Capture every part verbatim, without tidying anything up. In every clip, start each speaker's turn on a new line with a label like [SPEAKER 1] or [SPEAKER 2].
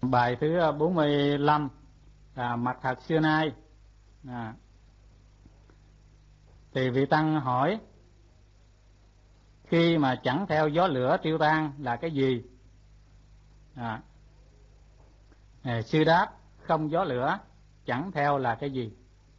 [SPEAKER 1] Bài thứ bốn mươi lăm là mặt thật xưa nay. À. Thì vị tăng hỏi khi mà chẳng theo gió lửa tiêu tan là cái gì? À. À, sư đáp không gió lửa chẳng theo là cái gì?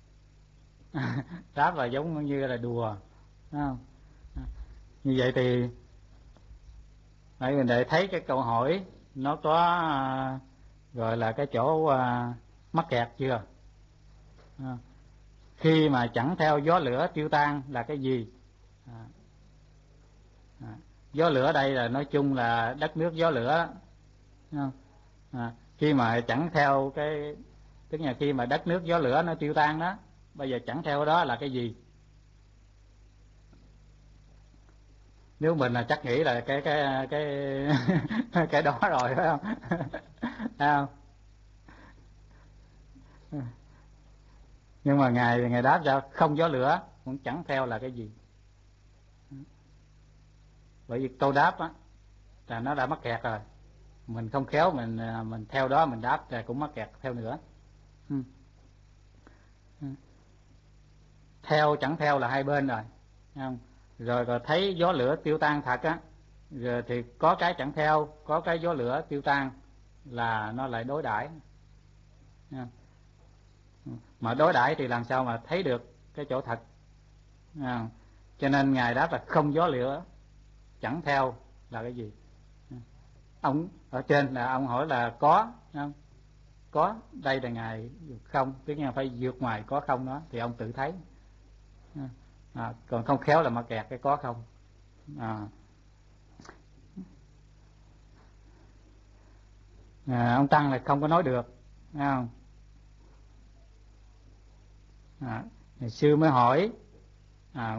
[SPEAKER 1] Đáp là giống như là đùa, đúng không? Như vậy thì mọi người để thấy cái câu hỏi nó có à, gọi là cái chỗ à, mắc kẹt chưa? À. Khi mà chẳng theo gió lửa tiêu tan là cái gì? À. À. Gió lửa đây là nói chung là đất nước gió lửa, đúng không? À. Khi mà chẳng theo cái, tức là khi mà đất nước gió lửa nó tiêu tan đó, bây giờ chẳng theo đó là cái gì? Nếu mình là chắc nghĩ là cái cái cái cái đó rồi, phải không? Phải không? Nhưng mà ngài ngài đáp sao? Không gió lửa cũng chẳng theo là cái gì? Bởi vì câu đáp á là nó đã mắc kẹt rồi, mình không khéo mình mình theo đó mình đáp thì cũng mắc kẹt theo nữa. Ừ. Ừ. Theo chẳng theo là hai bên rồi, không? Rồi rồi thấy gió lửa tiêu tan thật á, rồi thì có cái chẳng theo, có cái gió lửa tiêu tan là nó lại đối đãi. Mà đối đãi thì làm sao mà thấy được cái chỗ thật? À, cho nên ngài đáp là không gió lửa chẳng theo là cái gì? Ông ở trên là ông hỏi là có, không? Có, đây là ngài không, tức là phải vượt ngoài có không đó thì ông tự thấy. À, còn không khéo là mà kẹt cái có không. À. À, ông Tăng là không có nói được, thấy không? À, sư mới hỏi, à,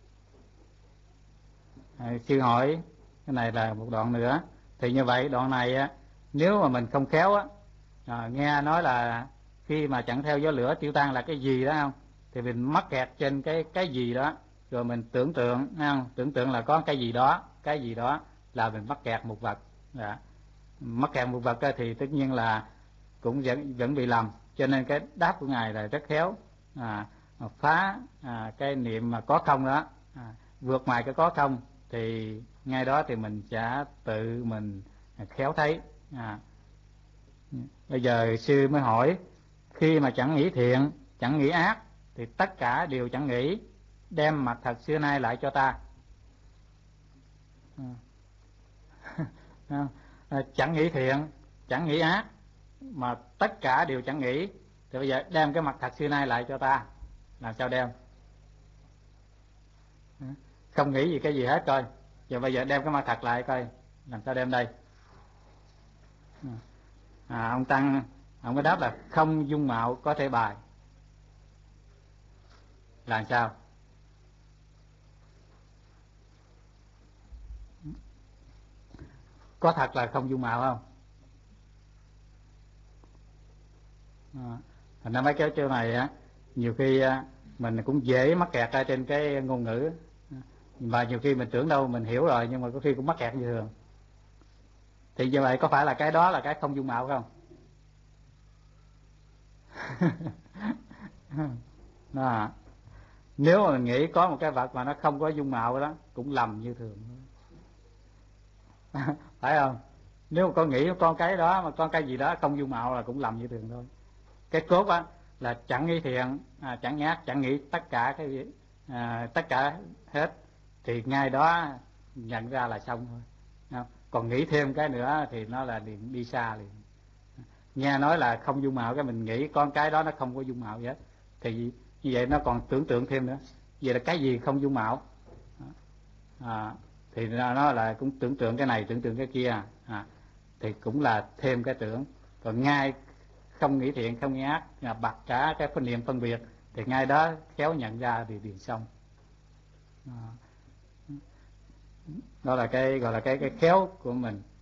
[SPEAKER 1] à, sư hỏi cái này là một đoạn nữa. Thì như vậy đoạn này á, nếu mà mình không khéo á, à, nghe nói là khi mà chẳng theo gió lửa tiêu tan là cái gì đó, không? Thì mình mắc kẹt trên cái cái gì đó, rồi mình tưởng tượng, không? Tưởng tượng là có cái gì đó, cái gì đó là mình mắc kẹt một vật. Dạ. Mắc kẹt một vật thì tất nhiên là cũng vẫn vẫn bị lầm. Cho nên cái đáp của ngài là rất khéo, à, phá à, cái niệm mà có không đó, à, vượt ngoài cái có không thì ngay đó thì mình sẽ tự mình khéo thấy. À. Bây giờ sư mới hỏi khi mà chẳng nghĩ thiện chẳng nghĩ ác thì tất cả đều chẳng nghĩ, đem mặt thật xưa nay lại cho ta. À. À, chẳng nghĩ thiện chẳng nghĩ ác mà tất cả đều chẳng nghĩ, thì bây giờ đem cái mặt thật xưa nay lại cho ta, làm sao đem? Không nghĩ gì cái gì hết coi, giờ bây giờ đem cái mặt thật lại coi làm sao đem đây? À, ông Tăng ông có đáp là không dung mạo có thể bài. Làm sao? Có thật là không dung mạo không? À, thành ra mấy cái chỗ này á, nhiều khi mình cũng dễ mắc kẹt ở trên cái ngôn ngữ, mà nhiều khi mình tưởng đâu mình hiểu rồi nhưng mà có khi cũng mắc kẹt như thường. Thì như vậy có phải là cái đó là cái không dung mạo không? Đó. Nếu mà mình nghĩ có một cái vật mà nó không có dung mạo đó cũng lầm như thường. Phải không? Nếu mà con nghĩ con cái đó mà con cái gì đó không dung mạo là cũng lầm như thường thôi. Cái cốt á là chẳng nghĩ thiện, à, chẳng nghĩ ác, chẳng nghĩ tất cả cái gì, à, tất cả hết thì ngay đó nhận ra là xong thôi. Không? Còn nghĩ thêm cái nữa thì nó là đi, đi xa liền. Nghe nói là không dung mạo cái mình nghĩ con cái đó nó không có dung mạo gì hết, thì như vậy nó còn tưởng tượng thêm nữa. Vậy là cái gì không dung mạo? À, thì nó là cũng tưởng tượng cái này tưởng tượng cái kia, à, thì cũng là thêm cái tưởng. Còn ngay không nghĩ thiện không nghĩ ác là bật cả cái phân niệm phân biệt thì ngay đó khéo nhận ra thì liền xong. À, đó là cái gọi là cái cái khéo của mình.